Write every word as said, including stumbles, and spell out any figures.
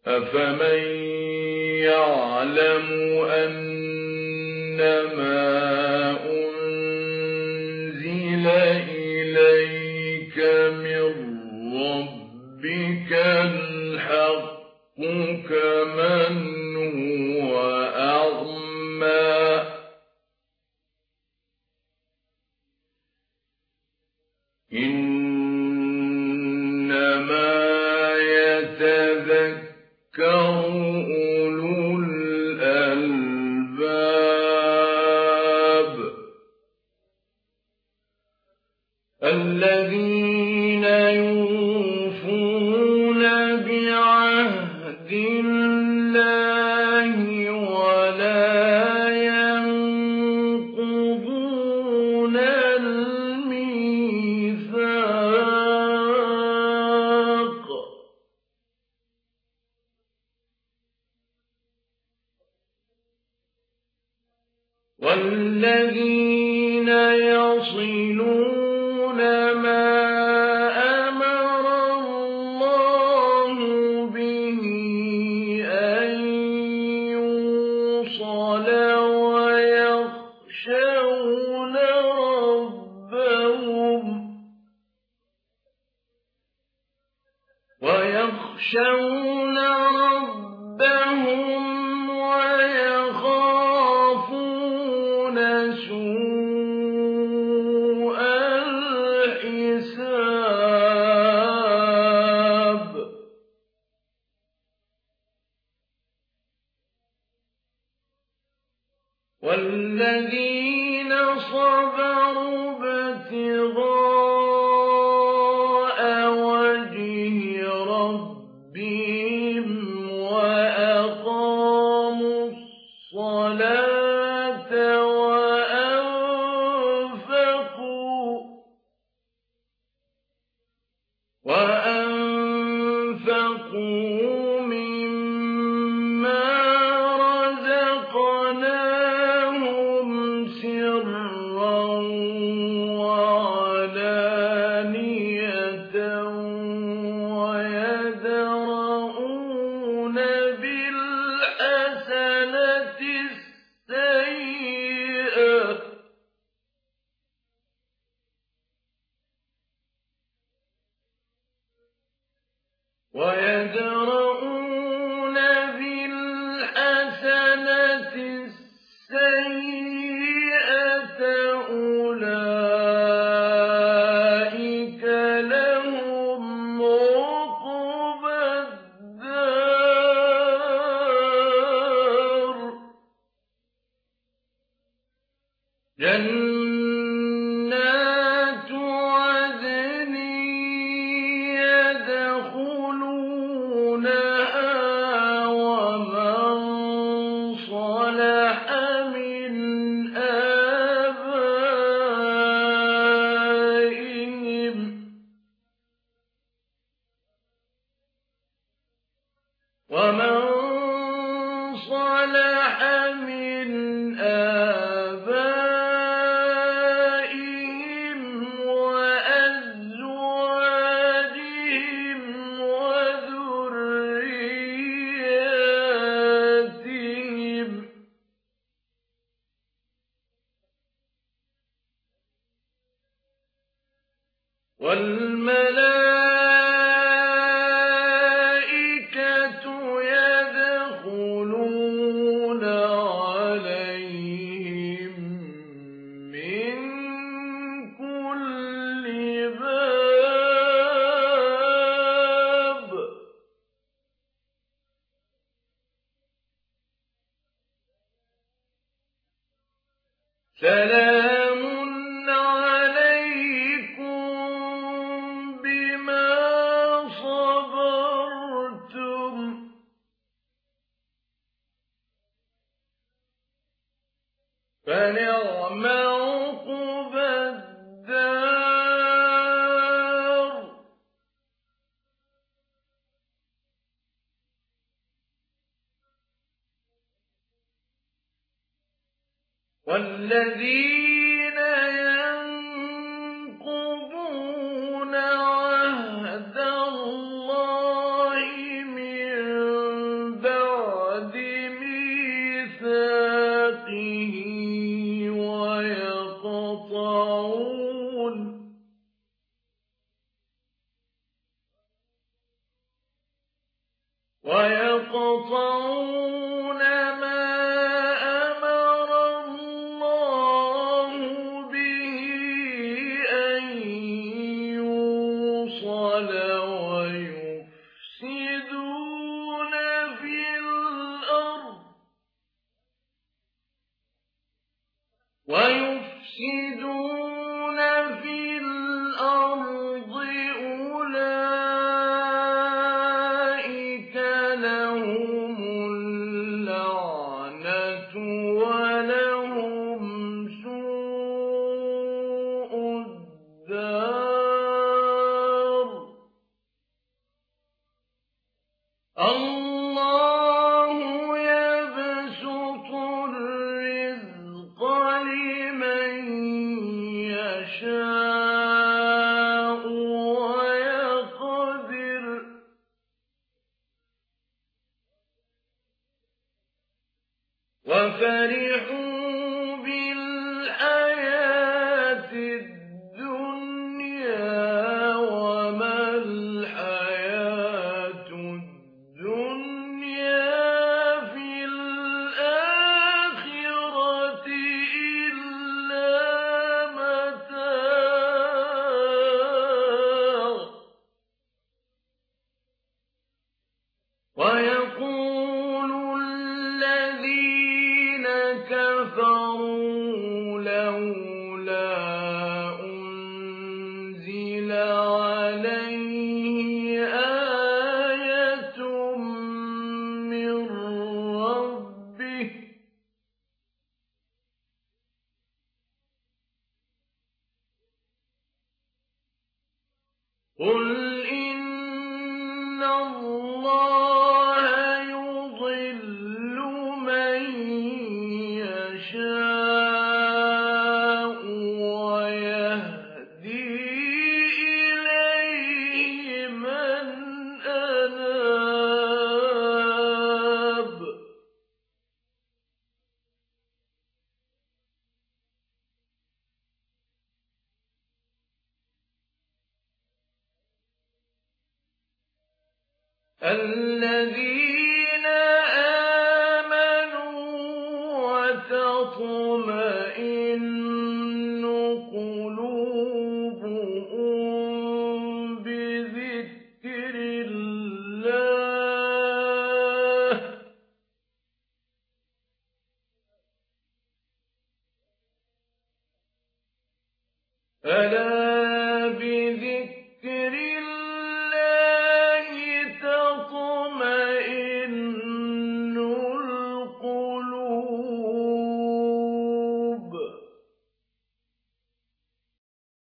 أفمن يعلم أنما أنزل إليك من ربك الحق كمن هو أعمى إنما يتذكر أولو الألباب الذين يوفون بعهد الله ولا ينقضون الميثاق والذين يصلون ما أمر الله به أن يوصل ويخشون ربهم ويخشون ربهم ويخافون سوء الحساب والذين صبروا ابتغاء وجه ربهم وأقاموا الصلاة وأنفقوا وأنفقوا مما رزقناهم سرا وعلانية ويدرؤون بالحسنة السيئة ويدرؤون بالحسنة السيئة أولئك لهم عقبى الدار جنات عدن يدخلونها ومن صلح من آبائهم ومن صلح من آبائهم وأزواجهم وذرياتهم والملائكة يدخلون عليهم من كل باب سلام عليكم بما صبرتم فنعم عقبى الدار والذين ينقضون عهد الله من ويقطعون ما أمر الله به أن يوصل ويفسدون في الأرض ويفسدون في الأرض أولئك لهم اللعنة ولهم سوء الدار الله يبسط الرزق لمن يشاء ويقدر وفرحوا بالحياة الدنيا وما الحياة الدنيا في الآخرة إلا متاع ويقول الذين كفروا لولا أنزل عليه آية من ربه قل إن الله يضل من يشاء ويهدي إليه من أناب الذين آمنوا وتطمئن قلوبهم بذكر الله ألا